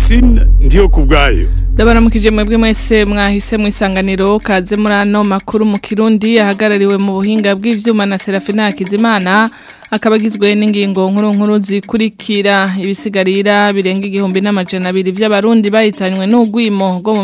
Francine ndiyo kubwayo. Ndabaramukije mwebwe mwese mwahise mwisanganiro kaze muri ano makuru mu Kirundi ahagarariwe mu buhinga bw'ivyuma na Serafina Hakizimana akabagizwe n'ingingo nkuru zikurikira ibisigarira birenga 1200 by'abarundi bahitanywe n'ugwimo rwo mu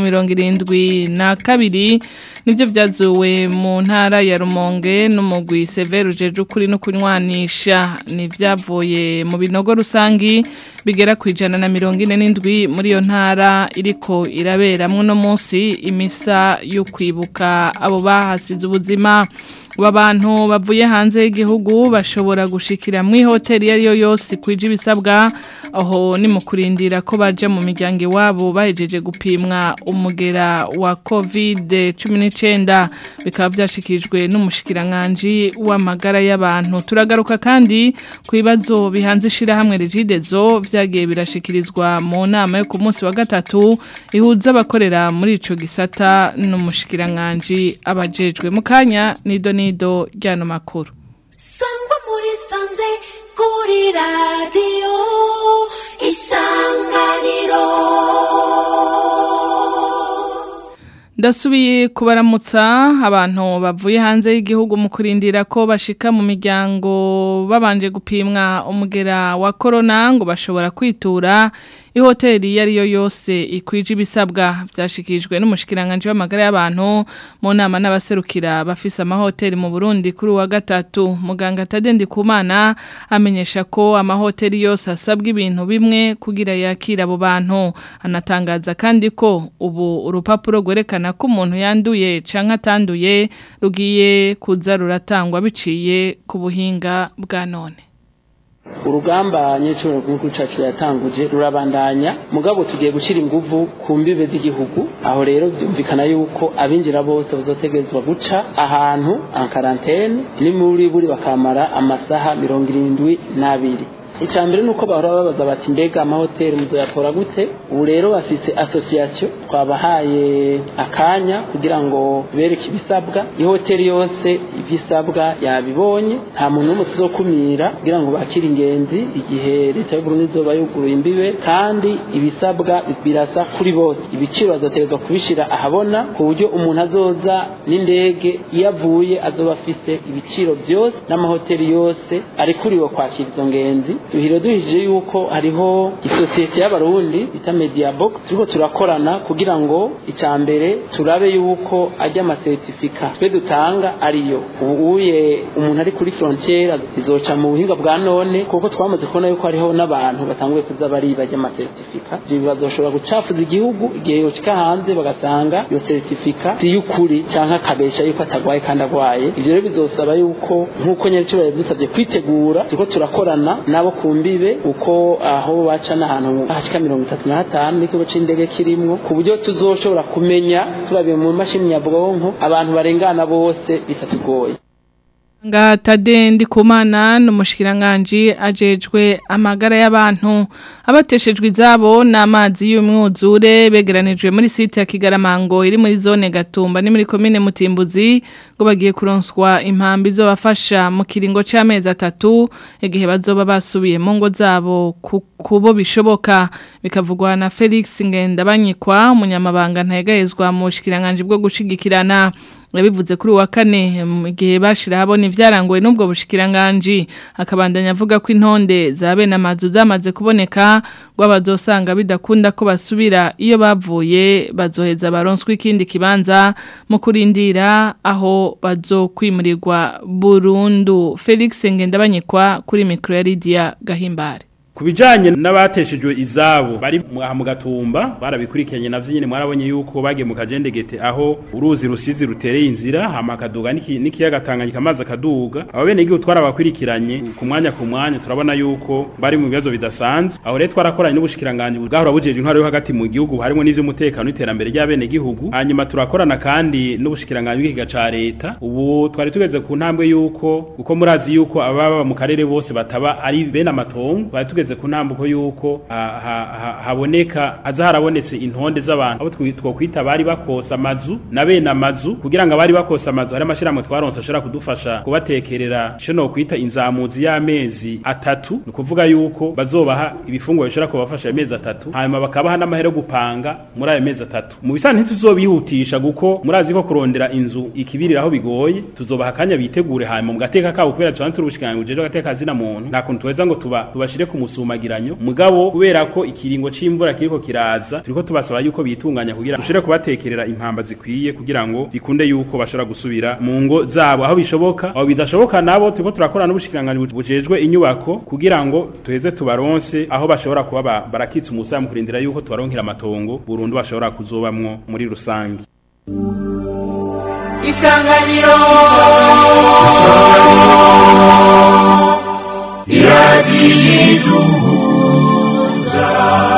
72 nivyo vyazuwe mu ntara ya Rumonge n'umugwi Severe ujeje ukuri no kunywanisha nivyavuye mu binogo rusangi bigera ku 147 muri iyo ntara iriko iraberamwe no munsi imisa yo kwibuka abo bahasize ubuzima. Abantu bavuye hanze y'igihugu bashobora gushikira mu hoteli yariyo yose kwije ibisabwa aho ni mu kurindira ko baje mu miryango iwabo bahejeje gupimwa umugera wa COVID-19 bikaba byashikijwe n'umushikiranganje w'amagara y'abantu. Turagaruka kandi ku bibazo bihanze ishirahamwe Regidezo vyagiye birashikirizwa mu nama yo ku munsi wa gatatu ihuza abakorera muri ico gisata n'umushikiranganje abajejwe mu kanya nido ryano makuru. Sangwa muri sanze kuri radio Isanganiro. Ndasubiye kubaramutsa abantu bavuye hanze y'igihugu mu kurindira ko bashika mu miryango babanje gupimwa umugera wa corona ngo bashobora kwitura ihoteli yariyo yose ikwije ibisabwa byashikijwe n'umushikiranganje w'amagara y'abantu mu nama n'abaserukira bafise amahoteli mu Burundi kuri wa gatatu. Muganga Tade Ndikumana amenyesha ko amahoteli yose asabwa ibintu bimwe kugira yakira abo bantu. Anatangaza kandi ko ubu urupapuro gwerekana ko umuntu yanduye canke atanduye rugiye kuza ruratangwa biciye ku buhinga bwa none. Urugamba nyecuro rw'uko cacu yatanguje rurabandanya mugabo tugiye gushira inguvu ku mbibe z'igihugu aho rero byumvikana yuko abinjira bose bazotegezwa guca ahantu en quarantaine ni muri buri bakamara amasaha 72. Icambere nuko bahora babaza bati mbega amahoteli muzoyakora gute. Ubu rero bafise association twabahaye akanya kugira ngo bereke ibisabwa ihoteli yose ibisabwa yabibonye nta muntu n'umwe tuzokumira kugira ngo bakire ingenzi igihe leta y'u Burundi izoba yuguruye imbibe kandi ibisabwa birasa kuri bose. Ibiciro bazotegezwa kubishira ahabona ku buryo umuntu azoza n'indege yavuye azoba afise ibiciro byose n'amahoteli yose ari kuriwe kwakira izo ngenzi. Tuhiro duhije yuko hariho isosiyete y'abarundi bita Mediabox turiko turakorana kugira ngo icambere turabe yuko ajya amasertifika twe dutanga ariyo ubuye umuntu ari kuri frontiere izoca mu buhinga bwa none kuko twamaze kubona yuko hariho n'abantu batanguye kuza bari bajya amasertifika bibazoshobora gucafuza igihugu igihe yoshika hanze bagasanga iyo certificate si y'ukuri canka kabesha yuko atagwaye kandi agwaye. Ivyo rero bizosaba yuko nkuko nyaricyo yadusabye kwitegura turiko turakorana nabo kumbibe uko aho baca n'ahantu hashika 35 n'ikigo c'indege kirimwo ku buryo tuzoshobora kumenya turabiye mu mashini nyabwonko abantu barengana bose bitatugoye. Tade Ndikumana n'umushikiranganje ajejwe amagara y'abantu abateshejwe izabo n'amazi y'umwuzure begeranijwe muri site ya Kigaramango iri muri zone Gatumba ni muri commune Mutimbuzi ngo bagiye kuronswa impambi zo bafasha mu kiringo c'amezi 3 igihe bazoba basubiye mu ngo zabo kubo bishoboka. Bikavugwa na Felix Ngendabanyikwa umunyamabanga ntayegayezwa mu bushikiranganje bwo gushigikirana. Yabivuze kuri wa kane mu gihe bashira habona ivyarangoye n'ubwo bushikiranganje akabandanya avuga ko intonde zabe namazu zamaze kuboneka ngo abazosanga bidakunda ko basubira iyo bavuye bazoheza baronswe ikindi kibanza mu kurindira aho bazokwimurirwa burundu. Felix Ngendabanyikwa kuri micro ya Lydia Gahimbare. Kubijanye n'abateshejwe izabo bari mu Gatumba barabikurikiranye navyo nyene mwarabonye yuko bagiye mu Kajendegete aho uruzi rusizi rutereye inzira hama kaduga n'ikiyaga Tanganyika amazi akaduga abo bene igihe twarabakurikiranye ku mwanya turabona yuko bari mu bibazo bidasanzwe aho rero twarakoranye n'ubushikiranganje bwahora bujeje intwaro yo hagati mu gihugu harimo n'ivyo umutekano n'iterambere ry'abene igihugu hanyuma turakorana kandi n'ubushikiranganje bw'ikiga ca leta. Ubu twari tugeze ku ntambwe yuko uko murazi yuko ababa mu karere bose bataba ari bene amatongo twari tugeze ku ntambuko yuko haboneka harabonetse intonde z'abantu abo twokwita bari bakosa amazu na bene amazu kugira ngo abari bakosa amazu hari amashirahamwe twaronse ashobora kudufasha kubatekerera ico no kwita inzamuzi y'amezi 3 ni kuvuga yuko bazobaha ibifungwa bishobora kubafasha amezi 3 hanyuma bakabaha n'amahera gupanga muri ayo mezi 3 mu bisana ntituzobihutisha guko murazi ko kurondera inzu ikibiriraho bigoye tuzobaha kanya bitegure hanyuma mu gateka kabo kubera twantura ubushikanye bujeje gateka zina muntu nta kuntu tweza ngo tubashire ku musumagiranyo mugabo kubera ko ikiringo c'imvura kiriko kiraza turiko tubasaba yuko bitunganya kugira dushire kubatekerera impamba zikwiye kugira ngo bikunde yuko bashobora gusubira mu ngo zabo aho bishoboka aho bidashoboka nabo turiko turakora n'ubushikiranganje bujejwe inyubako kugira ngo tuheze tubaronse aho bashobora kuba barakitsa umusa mu kurindira yuko tubaronkera amatongo burundu bashobora kuzobamwo muri rusangi. Isanganiro iradiyiduhuza.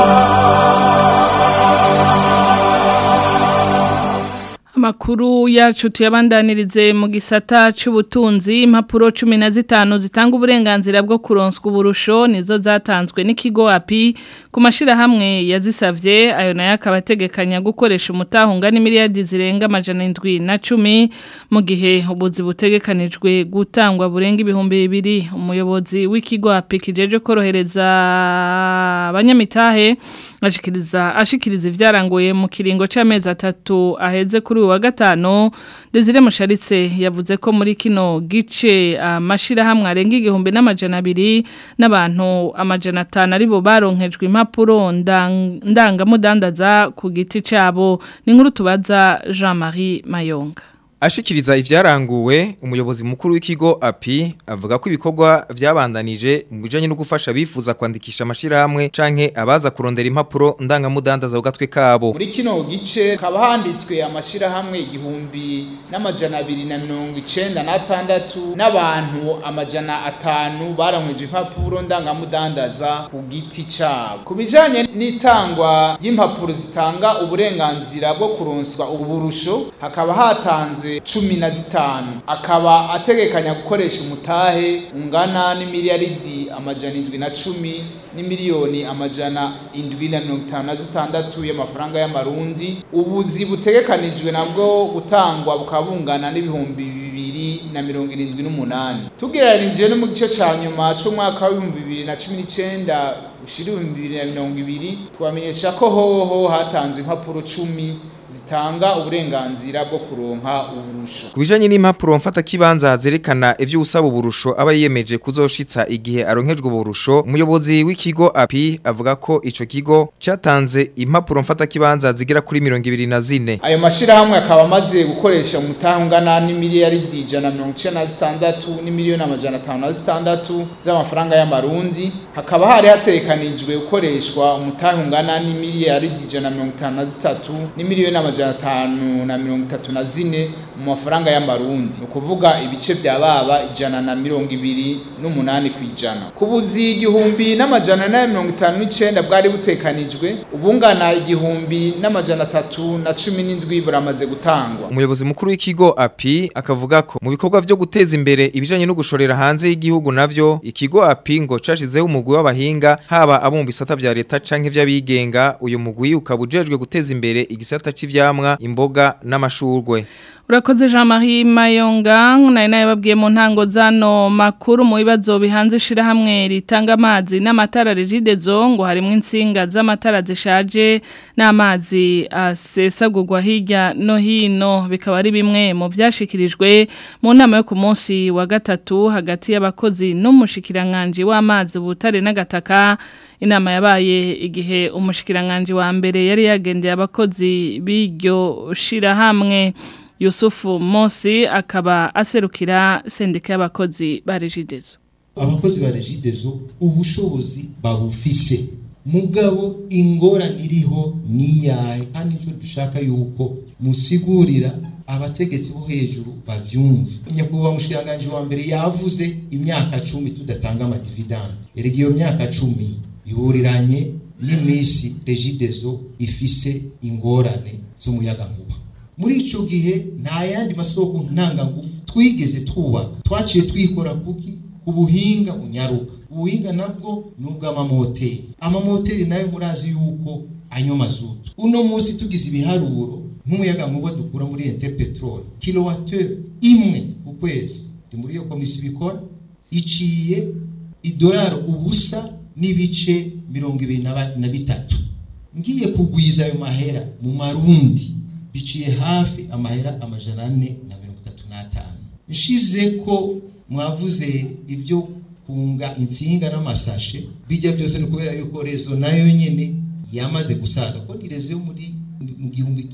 Amakuru yacu tuyabandanirize mu gisata c'ubutunzi impapuro 15 zitanga uburenganzira bwo kuronswa uburusho nizo zatanzwe n'ikigo API ku mashira hamwe yazisavye ayo nayo akabategekanya gukoresha umutahunga n'imiliyardi zirenga 710 mu gihe ubuzi butegekanijwe gutangwa burenga 200 umuyobozi w'ikigo API kijeje korohereza abanyamitahe ashikiriza ivyarangoye mu kiringo c'amezi 3 aheze kuri wa gatano Desire Musharitse yavuze ko muri kino gice amashira hamwe arenga 1200 n'abantu 500 aribo baronkejwe impapuro ndangamudandaza ku giti cabo ni nkuru tubaza Jean-Marie Mayonga. Ashikiriza ivyaranguwe umuyobozi mukuru w'ikigo API avuga ko ibikorwa vyabandanije mu bijanye no gufasha bifuza kwandikisha amashira hamwe canke abaza kurondera impapuro ndangamudandaza ugatwe kabo. Muri kino gice kaba handitswe amashira hamwe 1296 n'abantu 500 baramweje impapuro ndangamudandaza ku giti cabo. Kubijanye n'itangwa y'impapuro zitanga uburenganzira bwo kuronswa uburusho hakaba hatanzwe 15 akaba ategekanya gukoresha umutahe ungana n'imiliyaridi 710 n'imiliyoni 756 y'amafaranga y'amarundi ubuzi butegekanijwe nabwo gutangwa bukabungana n'ibihumbi 2078 tugereranije no mu gice ca nyuma c'umwaka wa 2019 ushiri 2020 twamenyesha ko hoho hatanzwe impapuro 10 zitanga uburenganzira bwo kuronka uburusho. Kubijanye n'impapuro mfata kibanza zerekana ivyo usaba uburusho aba yemeje kuzoshitsa igihe aronkejwe uburusho umuyobozi w'ikigo API avuga ko ico kigo cyatanze impapuro mfata kibanza zigira kuri 24. Ayo mashira hamwe akaba amaze gukoresha umutahungana n'imiliyaridi 196 n'imiliyoni 556 z'amafaranga y'amarundi hakaba hari hatekanijwe gukoreshwa umutahungana n'imiliyaridi 153 n'imiliyoni 534 mu mafaranga y'amarundi ukuvuga ibice bya baba 128 kwijana kubuzi 1059 bwari butekanijwe ubungana 1317 buramaze gutangwa. Umuyobozi mukuru w'ikigo API akavuga ko mu bikorwa byo guteza imbere ibijanye no gushorera hanze y'igihugu navyo ikigo API ngo cashizeho umugwi w'abahinga haba abo mu bisata vya leta canke vy'abigenga uyu mugwi ukabujejwe guteza imbere igisata vyamwa imboga n'amashurwe. Urakoze Jean-Marie Mayonga naye babwiye mu ntango zano makuru mu bibazo bihanze shira hamwe ritanga amazi n'amatara Regidezo ngo harimo insinga z'amatara zishaje n'amazi asesagurwa hirya no hino bikaba ari bimwe mu byashikirijwe mu nama yo ku munsi wa gatatu hagati y'abakozi n'umushikiranganje w'amazi butare n'agataka. Inama yabaye igihe umushikiranganje wa mbere yari yagendeye abakozi b'iryo shira hamwe Yusufu Mosi akaba aserukira sendika y'abakozi ba Regidezo. Abakozi ba Regidezo ubushobozi babufise mugabo ingorane iriho niyaye kandi cyo dushaka yuko musigurira abategetsi bo hejuru bavyumva. Nyakubahwa mushikiranganje wa mbere yavuze imyaka 10 tudatanga amadividende. Erega iyo myaka 10 ihuriranye n'imisi Regidezo ifise ingorane z'umuyagankuba. Muri ico gihe nta yandi masoko ntanga ngufu twigeze twubaka twaciye twikora kuki ubuhinga bunyaruka ubuhinga nabwo nubwo amamoteri nayo murazi yuko anywa mazutu. Uno munsi tugize ibiharuro nk'umuyaga nkuba dukura muri Interpetrol kilowattheure imwe ku kwezi muri iyo komisiyo bikora iciye idolari ubusa n'ibice 23. Ngiye kugwiza ayo mahera mu marundi biciye hafi amahera 435. Nshize ko mwavuze ibyo kunga insinga n'amasashe bijya byose no kubera yuko rezo nayo nyene yamaze gusaza ko ni rezo yo muri mu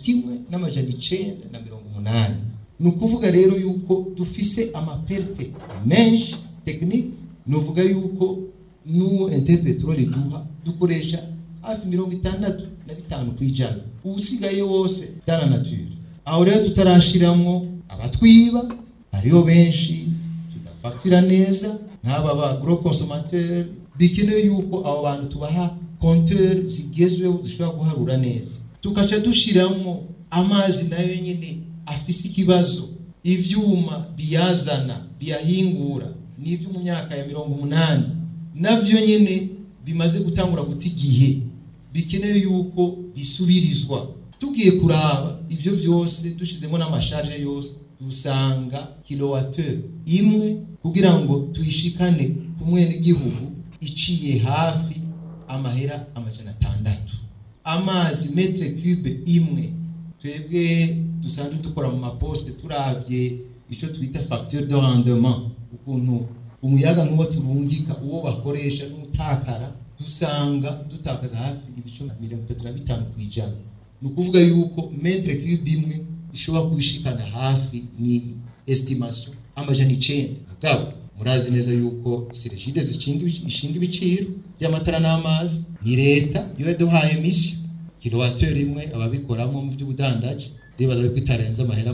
1980. Nukuvuga rero yuko dufise amaperte menshi technique, nuvuga yuko nu Interpetrol dukoresha hafi 65 kwijana usigaye wose dana nature. Aho rero tutarashiramwo abatwiba hariyo benshi tudafactura neza nk'aba ba gros consommateurs, bikenewe yuko abo bantu tubaha compteur zigezweho dushobora guharura neza, tukaca dushiramwo amazi nayo nyene afise ikibazo, ivyuma biyazana biyahingura n'ivyo mu myaka ya 80 navyo nyene bimaze gutangura guta igihe, bikenewe yuko bisubirizwa. Tugiye kuraba ivyo vyose dushizemo n'amasharge yose dusanga kilowattheure imwe kugira ngo tuyishikane ku mwene gihugu iciye hafi amahera 600. Amazi metre cube imwe twebwe dusanzwe dukora mu maposte turavye ico twita facture de rendement, ukuntu umuyaga nkuba turungika uwo bakoresha n'utakara dusanga dutakaza hafi ibice 35 kwijana. Nukuvuga yuko metre cube imwe ishobora kubishikana hafi ni estimation 900. Gabo murazi neza yuko Sergide zishinga ibiciro by'amatara n'amazi ni leta yo yaduhaye mission kilowattheure imwe ababikoramo mu by'ubudandaje ribaza ko itarenza amahera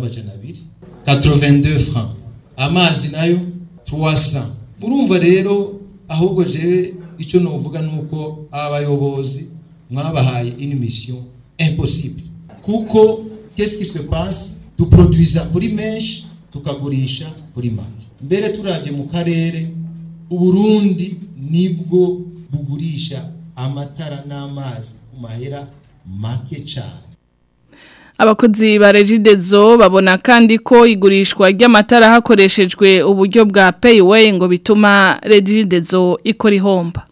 282 francs, amazi nayo 300. Murumva rero ahubwo je ico novuga nuko abayobozi mwabahaye une mission impossible, kuko qu'est-ce qui se passe, duproduisa kuri menshi tukagurisha kuri make. Mbere turavye mu karere Uburundi nibwo bugurisha amatara n'amazi ku mahera make cyane. Abakozi ba Regideso babona kandi ko igurishwa ry'amatara hakoreshejwe uburyo bwa payway ngo bituma Regideso ikora ihomba.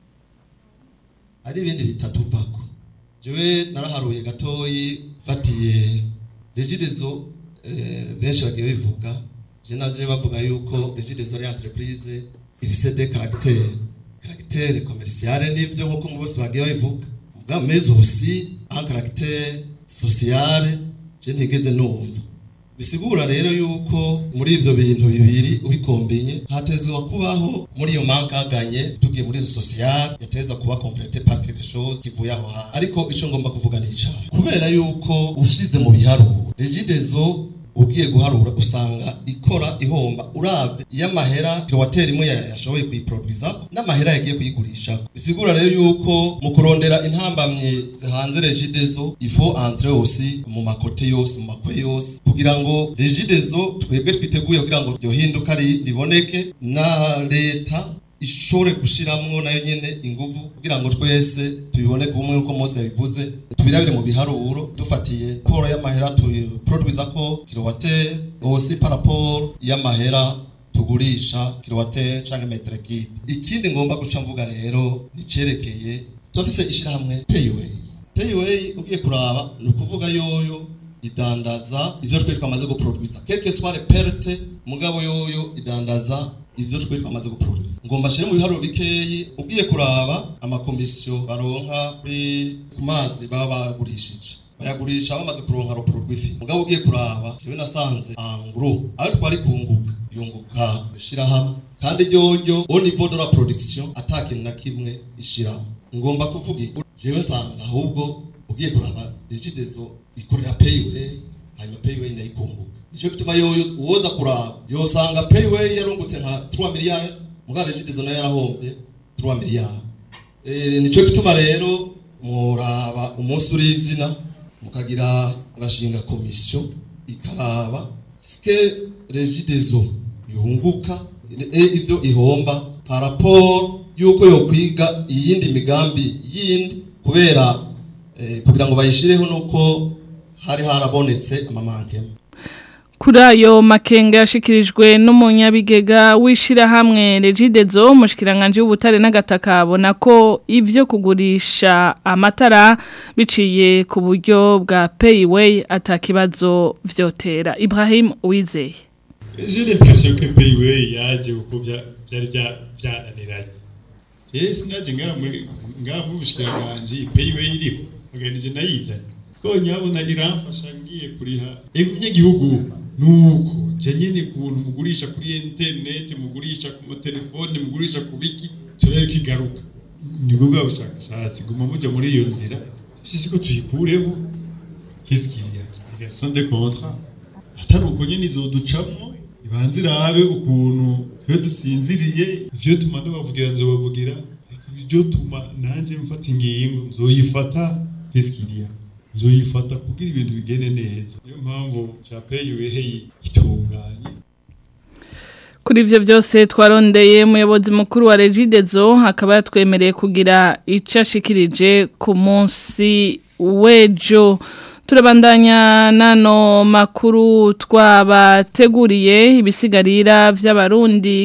Ari ibindi bitatu vako. Jewe naraharuye gatoyi fatiye Regideso benshi bagiye bivuga. Je naje bavuga yuko Regideso ari entreprise ifise des caractères commerciales n'ivyo nkuko mu bose bagiye bivuga. Muga mais aussi un caractère social je ntigeze numva. Bisigura rero yuko muri ivyo bintu bibiri ubikombenye hatezwa kubaho muri iyo mankaganye tugiye muri social yateza kuba complété par quelque chose kivuye aho ha. Ariko ico ngomba kuvuga ni cyane kubera yuko ushize mu biharuro Regideso ugiye guharura usanga ikora ihomba uravye y'amahera kilowattheure imwe yashoboye kuyiproduza n'amahera yagiye kuyigurisha. Bisigura rero yuko mu kurondera intambamye hanze Regideso ifo entrer aussi mu makote yose mu makwe yose kugira ngo Regideso twebwe twiteguye kugira ngo ryo hinduka riboneke na leta ishobore gushiramwo nayo nyene inguvu kugira ngo twese tubibone kumwe uko Mose yabivuze tubirabire mu biharuro dufatiye poro y'amahera tuproduza ko kilowattheure aussi par rapport y'amahera tugurisha kilowattheure canke metre cube. Ikindi ngomba guca mvuga rero nicerekeye tufise ishirahamwe payway ugiye kuraba no kuvuga yoyo idandaza ivyo twe twamaze guproduza quelque soit les pertes mugabo yoyo idandaza ivyo twe twamaze guproduza. Ngomba shire mu biharuro bikeyi ugiye kuraba amakomisiyo baronka ku mazi baba bagurishije bayagurisha bamaze kuronka produit fi. Mugabo ugiye kuraba jewe nasanze angro ari twari kunguka yunguka bishira hamwe kandi ryo au niveau de la production attaque na kimwe ishira. Ngomba kuvuga jewe sanga ahubwo ugiye kuraba Regideso ikorera payway hanyuma payway nayikunguka. Nico gituma yoyo uwoza kuraba yosanga payway yarungutse nka 3 miliyari muga Regideso nayo yarahombye 3 miliyari. Nico gituma rero muraba umunsi urizina mukagira mugashinga commission ikaraba ske Regideso yunguka ivyo ihomba par rapport yuko yo kwiga iyindi migambi yindi kubera kugira ngo bayishireho nuko hari harabonetse amamankema. Kuri ayo makenga yashikirijwe n'umunyabigega w'ishirahamwe Regidezo mushikiranganje w'ubutare n'agataka abona ko ivyo kugurisha amatara biciye ku buryo bwa Payway atakibazo vyotera. Ibrahim Uwizeye. J'ai l'impression que Payway yaje uko byari byananiranye. Yes naje ngamu bushikiranganje Payway iriho organize nayizanye. Ko nyabona iramfasha ngiye kuriha umunyagihugu nuko je nyine kuntu mugurisha kuri internet mugurisha ku telefone mugurisha ku biki tureke igaruka nibwo bwa bushakashatsi guma mujya muri iyo nzira siko tuyikureho kiskiya igation de contrat atari uko nyine izoducamo ibanze irabe ukuntu twe dusinziriye ivyo tumanda bavugira nzo bavugira ibyo tuma nanje mfata ingingo nzoyifata kiskiya zoyifata kugira ibintu bigene neza niyo mpamvu Payway itunganye. Kuri ivyo byose twarondeye umuyobozi mukuru wa Regidezo akaba yatwemereye kugira icashikirije ku munsi w'ejo. Turabandanya nano makuru twabateguriye ibisigarira vy'abarundi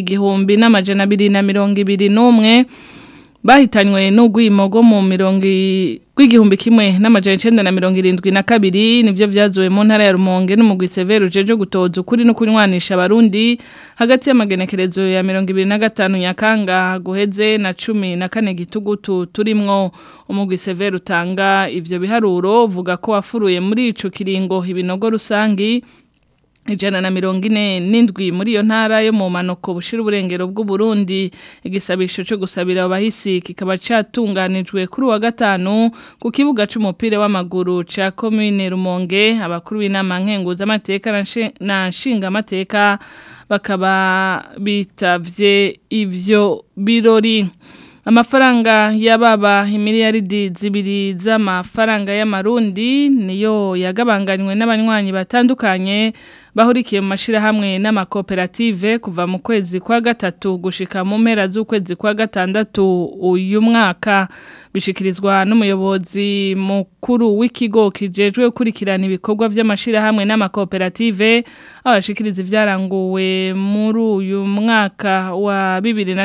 1221 bahitanywe n'ugwimogo mu gw'igihumbi kimwe n'amajana 972 nivyo vyazuwe mu ntara ya Rumonge n'umugwi Severo jeje gutoza ukuri no kunywanisha abarundi hagati y'amagenekerezo ya 25 Nyakanga guheze na 14 Gitugutu turimwo. Umugwi Severo utanga ivyo biharuro uvuga ko wafuruye muri ico kiringo ibinogo rusangi 147 muri iyo ntara yo mu manoko bushira uburengero bw'u Burundi. Igisabisho cyo gusabira abahisi kikaba catunganijwe kuri wa gatanu ku kibuga c'umupira w'amaguru ca commune Rumonge. Abakuru b'inama nkenguza amateka na nshinga amateka bakaba bitavye ivyo birori. Amafaranga yababa imiliyaridi 2 z'amafaranga y'amarundi niyo yagabanganywe n'abanywanyi batandukanye bahurikiye mu mashirahamwe n'amakoperative kuva mu kwezi kwa gatatu gushika mu mpera z'ukwezi kwa gatandatu uyu mwaka. Bishikirizwa n'umuyobozi mukuru w'ikigo kijejwe gukurikirana ibikorwa by'amashirahamwe n'amakoperative abashikiriza ivyaranguwe muri uyu mwaka wa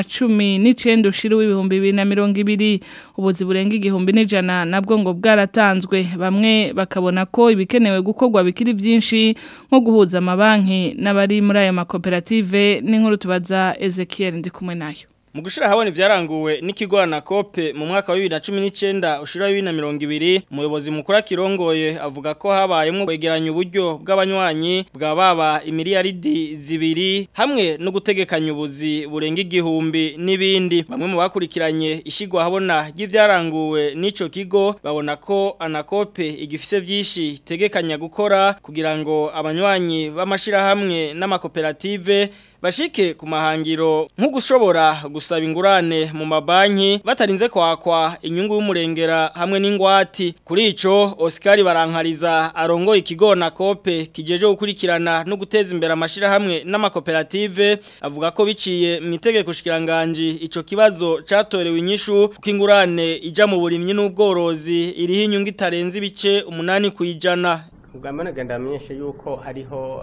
2019 ushira w'ibihumbi 2020. Ubuzi burenga 1,100 nabwo ngo bwaratanzwe. Bamwe bakabona ko ibikenewe gukorwa bikiri byinshi nko guhuza amabanki n'abari muri ayo makoperative. N'inkuru tubaza Ezekiel ndi kumwe nayo. Mu gushira habone vyaranguwe n'ikigo Anakope mu mwaka wa 2019 ushira 2020 umuyobozi mukuru akirongoye avuga ko habayemwo kwegeranya uburyo bw'abanywanyi bwa baba imiliyaridi 2 hamwe no gutegekanya ubuzi burenga 1,000 n'ibindi. Bamwe mu bakurikiranye ishigwa habona y'ivyaranguwe n'ico kigo babona ko Anakope igifise vyishi tegekanya gukora kugira ngo abanywanyi b'amashira hamwe n'amakoperative bashike ku mahangiro nko gushobora gusaba ingurane mu mabanki batarinze kwakwa inyungu y'umurengera hamwe n'ingwati. Kuri ico Oscar Barankariza arongo ikigo Anakope kijeje gukurikirana no guteza imbere amashira hamwe n'amakoperative avuga ko biciye mu itegeko shikiranganje ico kibazo catorewe inyishu kuko ingurane ija mu burimyi n'ubworozi iriho inyungu itarenze ibice 8 kwijana. Ugamana ganda menyeshe yuko hariho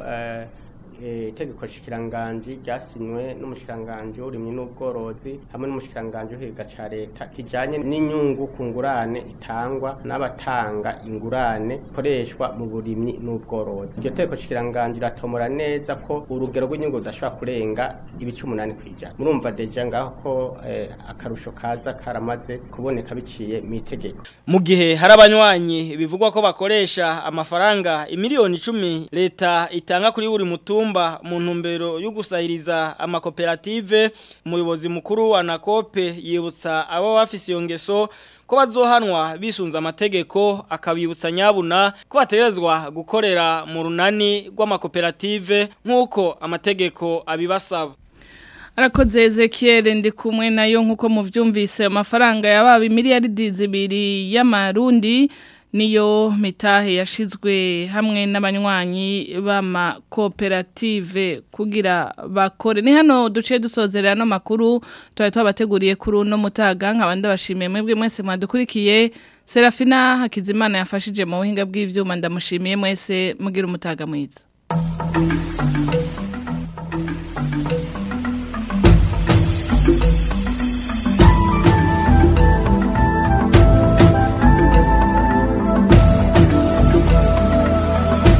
itegeko shikiranganje ryasinywe n'umushikiranganje urimye n'ubworozi hamwe n'umushikiranganje uhiga ca leta kijanye n'inyungu ku ngurane itangwa n'abatanga ingurane koreshwa mu burimyi n'ubworozi. Iryo tegeko shikiranganje ratomora neza ko urugero rw'inyungu udashobora kurenga ibice 8 kwijana. Murumva deja ngaho ko akarusho kaza karamaze kuboneka biciye mu itegeko. Mu gihe hari abanywanyi bivugwa ko bakoresha amafaranga imiliyoni 10 leta itanga kuri buri mutumba mu ntumbero yo gusahiriza amakoperative, umuyobozi mukuru wa Anakope yibutsa abo bafise iyo ngeso ko bazohanwa bisunza amategeko, akabibutsa nyabuna ko baterezwa gukorera mu runani rw'amakoperative nk'uko amategeko abibasaba. Arakoze Ezekiel ndi kumwe nayo nkuko muvyumvise amafaranga yababa imiliyaridi 2 y'amarundi niyo mitahe yashizwe hamwe n'abanywanyi b'ama koperative kugira bakore ni hano duce dusozerera no makuru twari twabateguriye kuri uno mutaga nk'abandi bashimiye mwebwe mwese mwadukurikiye Serafina Hakizimana yafashije mu buhinga bw'ivyuma ndamushimiye mwese mugira umutaga mwiza